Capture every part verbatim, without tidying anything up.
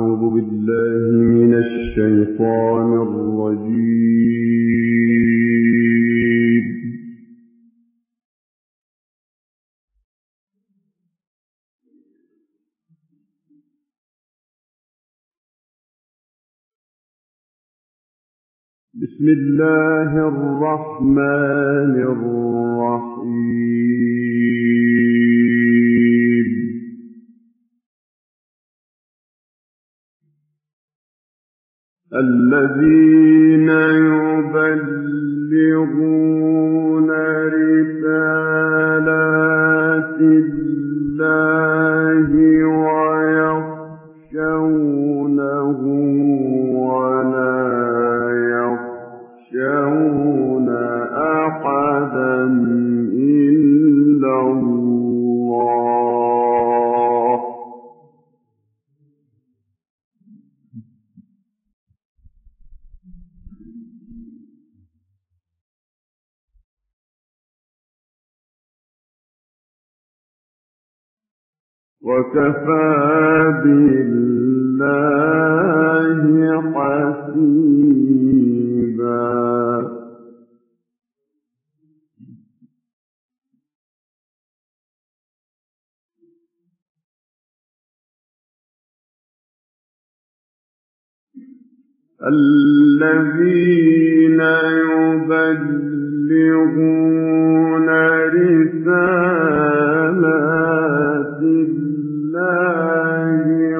أعوذ بالله من الشيطان الرجيم. بسم الله الرحمن الرحيم. الذين يبلغون رسالات الله ويخشونه ولا يخشون أحدا إلا الله. وكفى بالله حسيبا. الذين يبلغون رسالات الله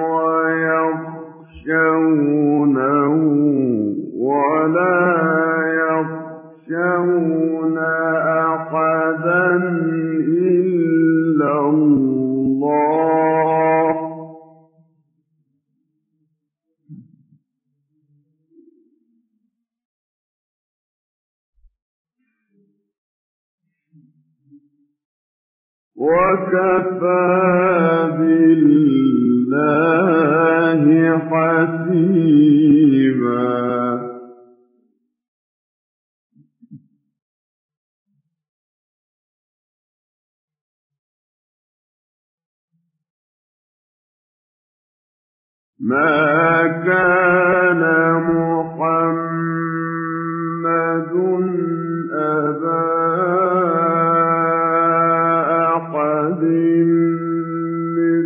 ويخشونه ولا يخشون أحدا إلا الله. وكفى بالله حسيبا. ما كان محمد أبا أحد من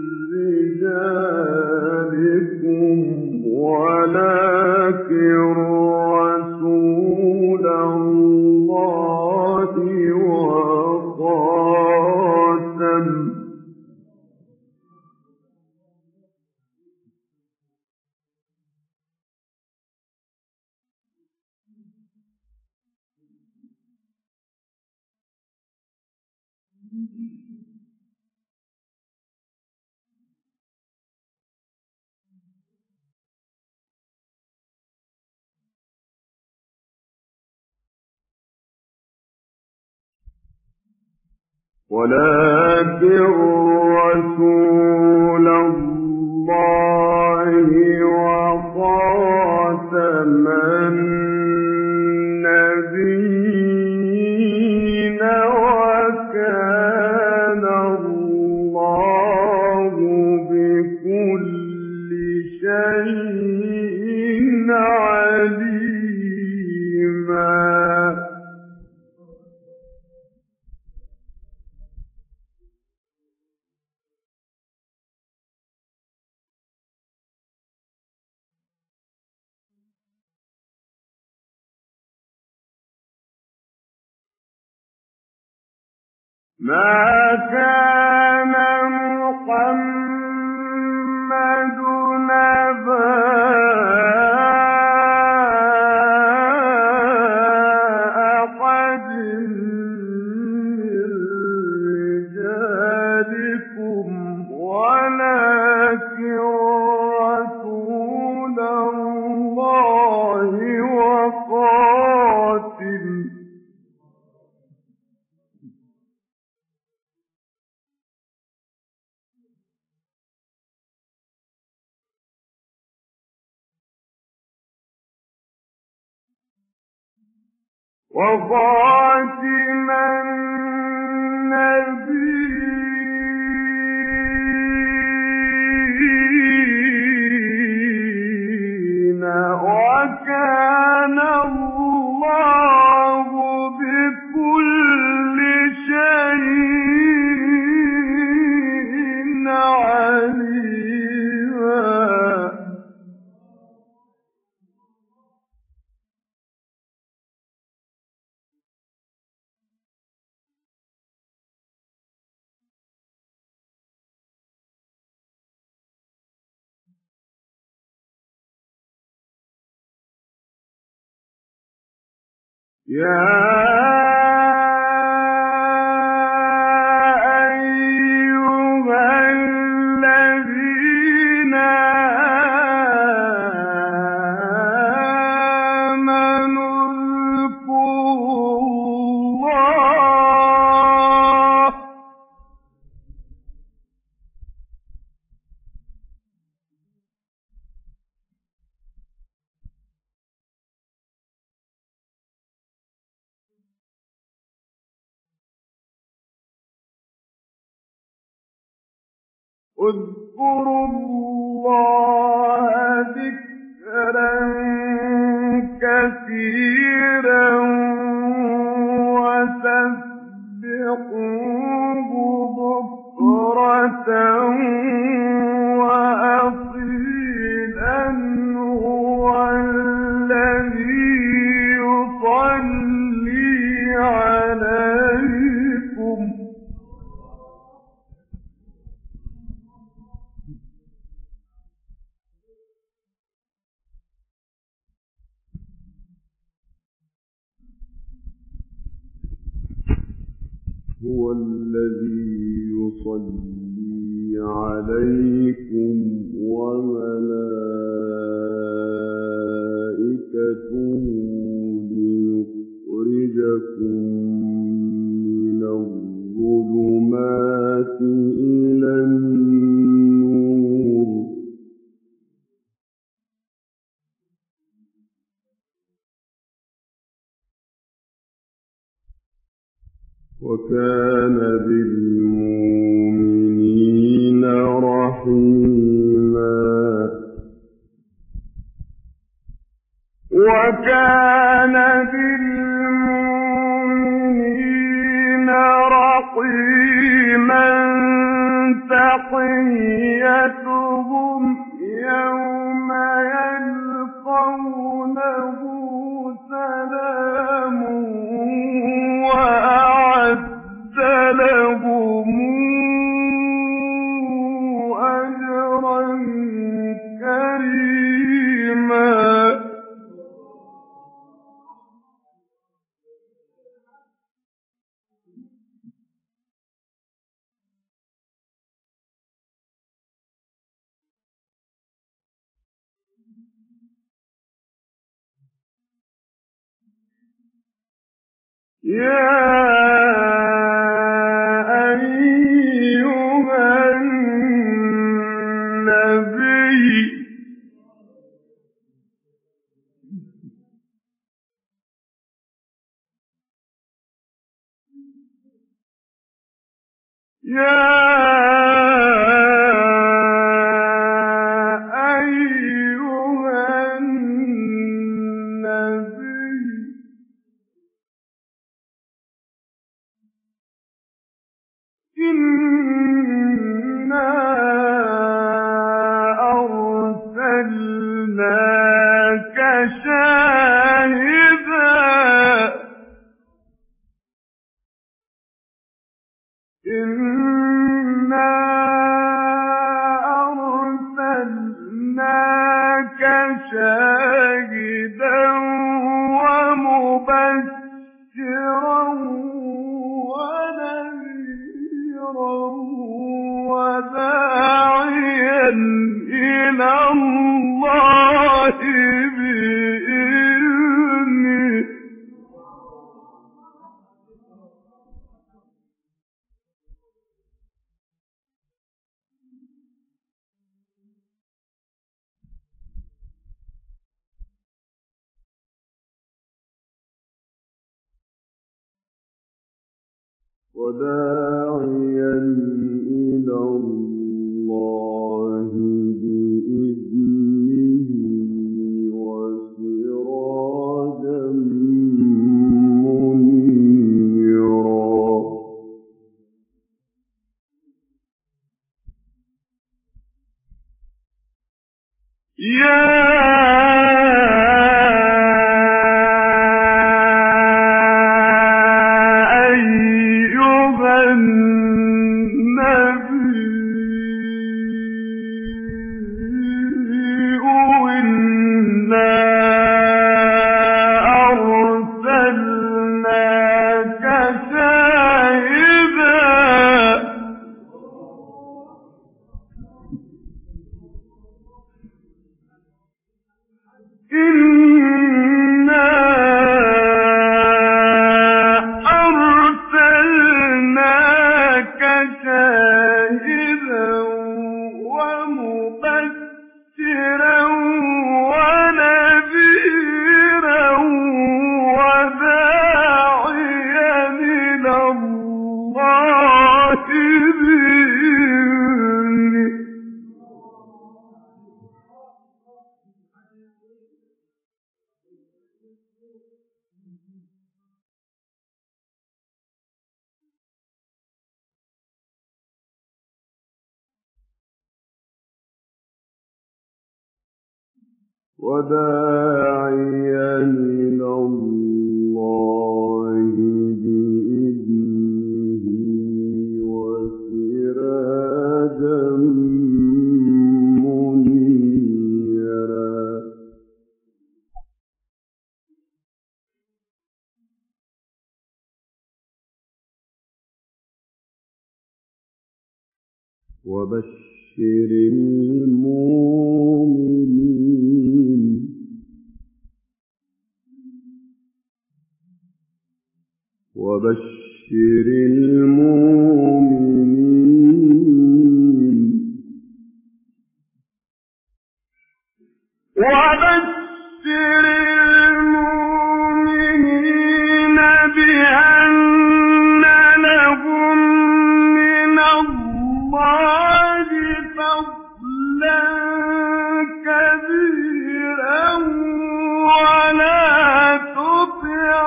رجالكم ولكن رسول الله وخاتم ولكن رسول الله وخاتم النبيين وكان الله بكل شيء عليما. ما كان محمد أبا أحد من رجالكم ولكن رسول الله وخاتم وخاتم النبيين اذكروا الله ذكرا كثيرا وسبحوه بكرة وأصيلا هو الذي يصلي عليكم هو الذي يصلي عليكم وملائكته ليخرجكم من الظلمات إلى النور وكان بالمؤمنين رحيما وكان بالمؤمنين رحيما تحيتهم يوم يلقونه سلام وأعد لهم أجرا كريما يا أيها النبي يا أيها النبي إنا أرسلناك شاهدا إنا أرسلناك شاهدا ومبشرا وداعيا إلى الله بإذنه وداعيا إلى الله بإذنه وسراجا منيرا يا أرسلنا إنا أرسلناك شاهدا ومبشرا ونذيرا وداعيا إلى الله بإذنه. وداعيا إلى الله بإذنه وسراجا منيرا. وبشر المؤمنين وبشر المؤمنين وبشر المؤمنين بأن لهم من الله فضلا كبيرا ولا تطع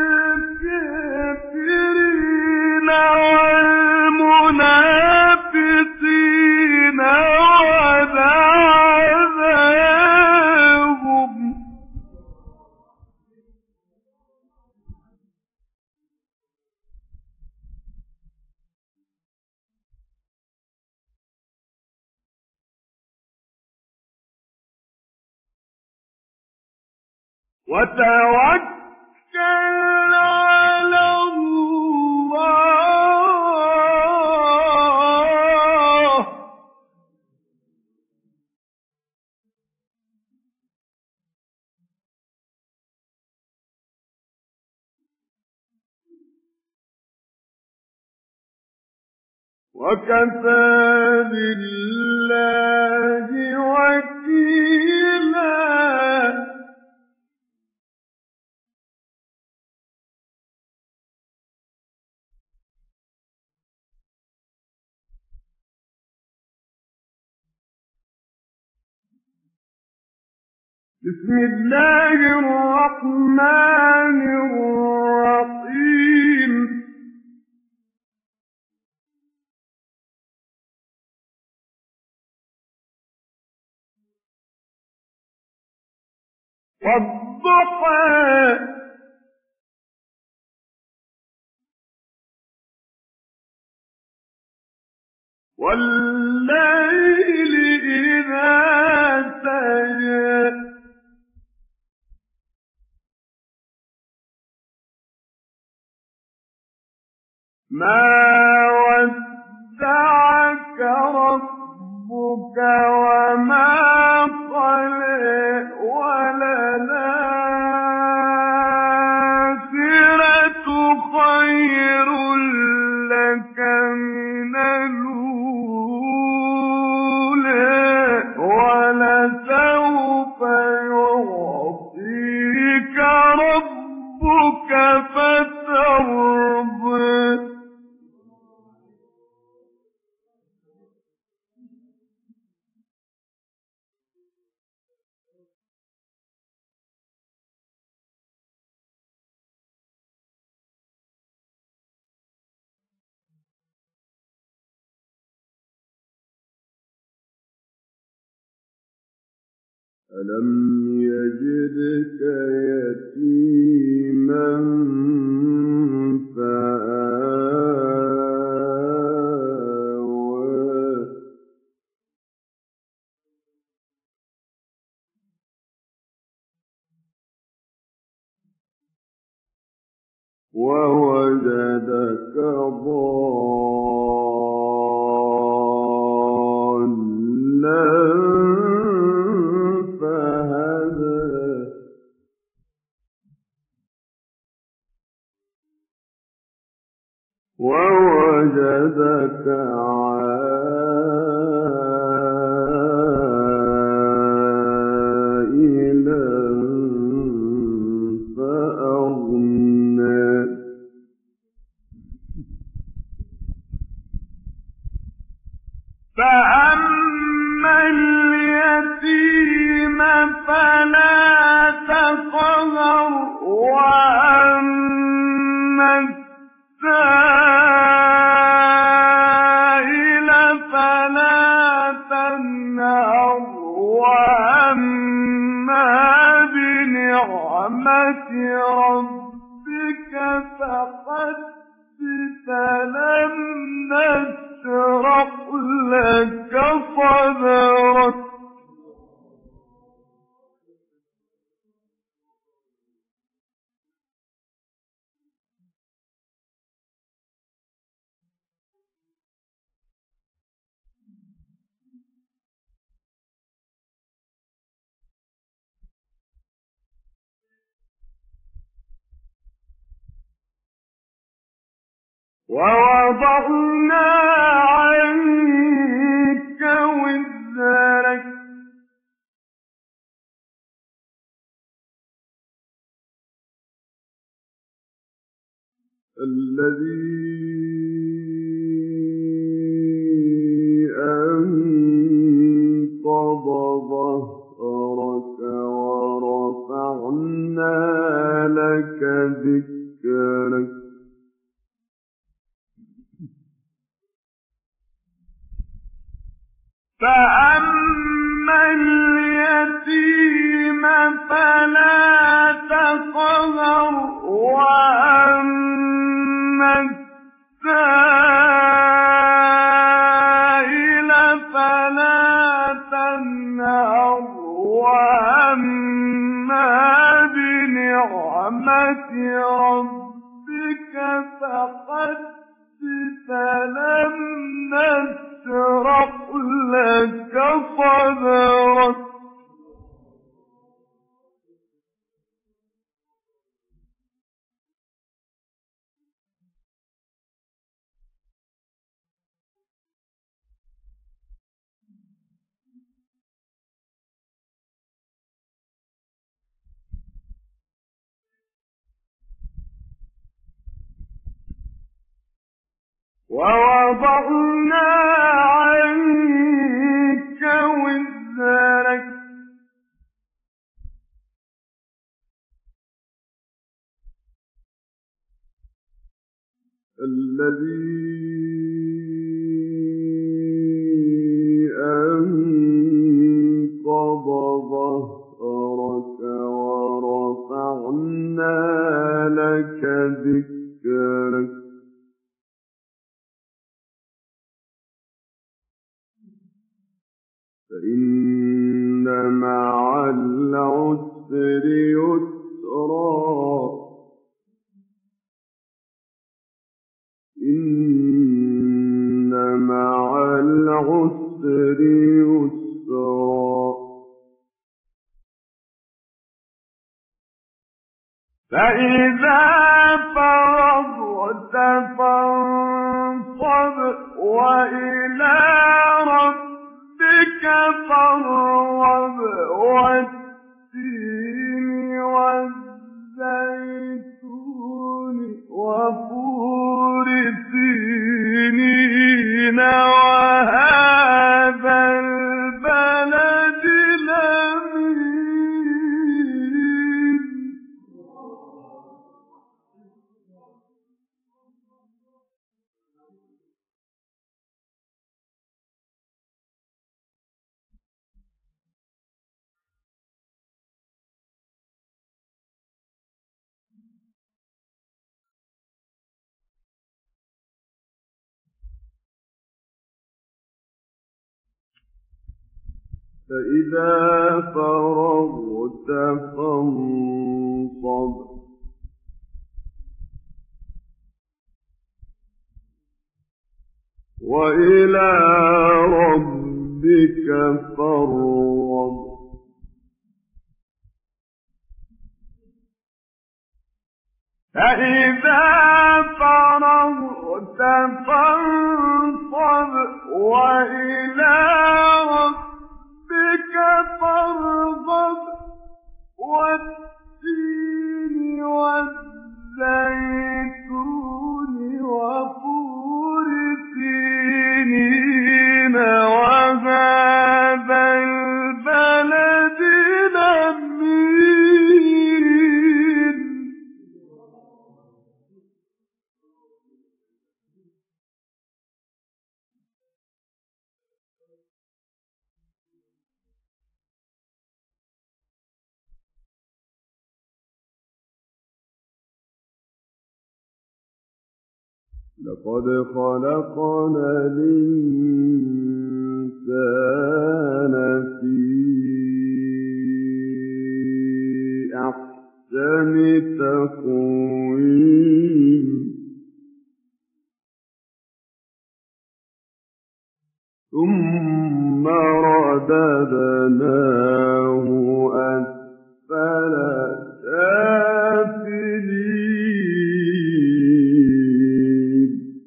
الكافرين والمنافقين ودعهم. وتوكل على الله وكفى بالله وكيلا. بسم الله الرحمن الرحيم. والضحى والليل إذا سجى ما ودعك ربك وما قلى وللآخرة خير لك من الأولى ولسوف يعطيك ربك فترضى. ألم يجدك يتيما فآوى ووجدك ضالا فهدى وجدك عائلا فأغنى فأما اليتيم فلا تقهر وأما السائل فلا تنهر وأما بنعمة ربك فحدث ألم نشرح لك صدرك ووضعنا عنك وزرك الذي أنقض ظهرك ورفعنا لك ذكرك فأما اليتيم فلا تقهر وأما السائل فلا تنهر وأما بنعمة ربك فحدث ألم نشرح لك صدرك ووضعنا عنك وزرك الذي أنقض ظهرك ورفعنا لك ذكرك فإن مع العسر يسرا إن مع العسر يسرا فإذا فرغت فانصب وإلى ربك فارغب والتين والزيتون وطور سينين وهذا البلد الأمين فإذا فرغت فانصب وإلى ربك فارغب فإذا فرغت فانصب وإلى ربك فارغب والتين والزيتون وطور سينين وهذا البلد الأمين. لقد خلقنا الإنسان في أحسن تقويم ثم رددناه أسفل سافلين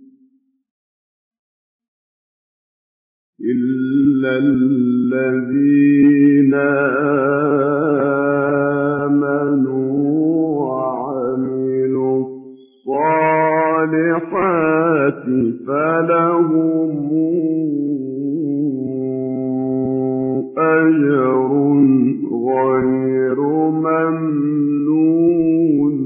إلا الذين آمنوا وعملوا الصالحات فلهم أجر غير ممنون.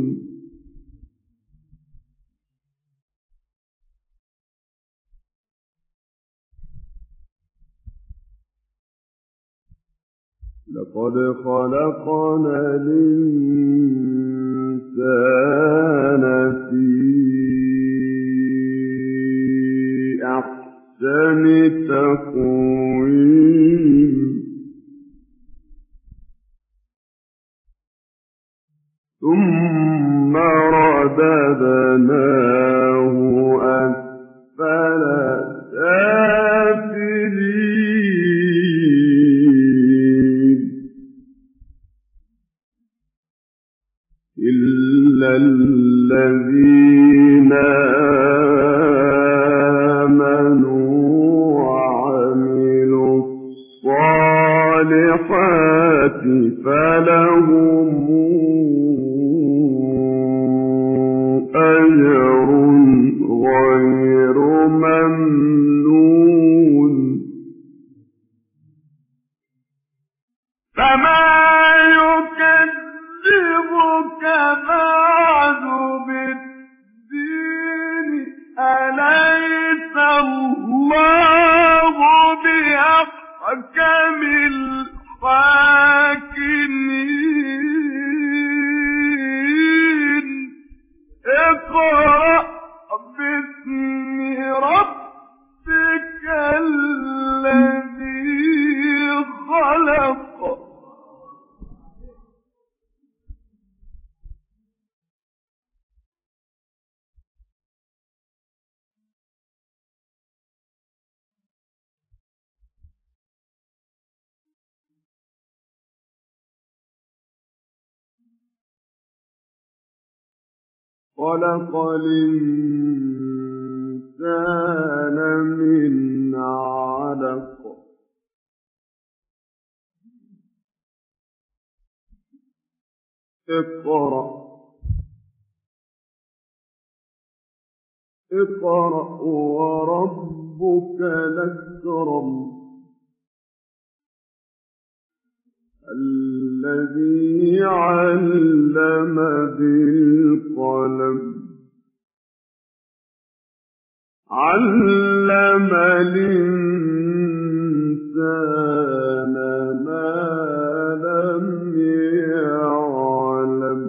لقد خلقنا الإنسان في أحسن تقويم ثم رددناه أسفل سافلين إلا الذين آمنوا وعملوا الصالحات فلهم أجر غير ممنون. فما يكذبك بعد بالدين أليس الله بأحكم الحاكمين. اقرأ باسم ربك الذي خلق. خلق الإنسان من علق. اقرأ اقرأ وربك الأكرم الذي علم بالقلم علم الإنسان ما لم يعلم.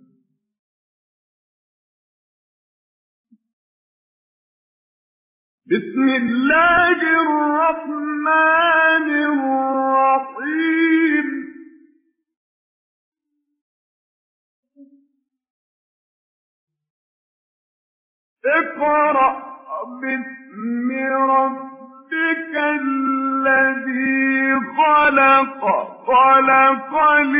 بسم الله الرحمن الرحيم. اقرأ باسم ربك الذي خلق خلق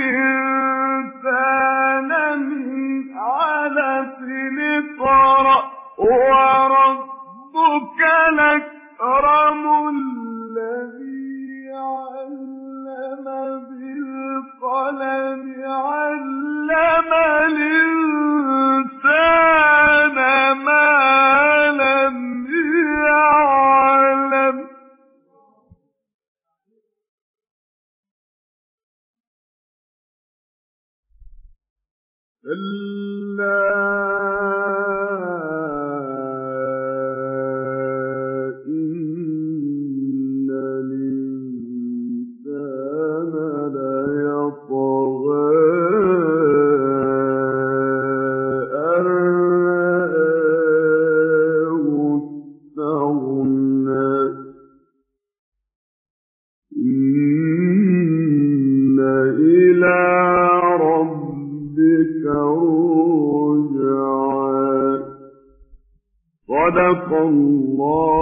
الإنسان من علق. اقرأ وربك الأكرم كلا إن الإنسان ليطغى أن رآه استغنى إن إلى ربك رجعا. صدق الله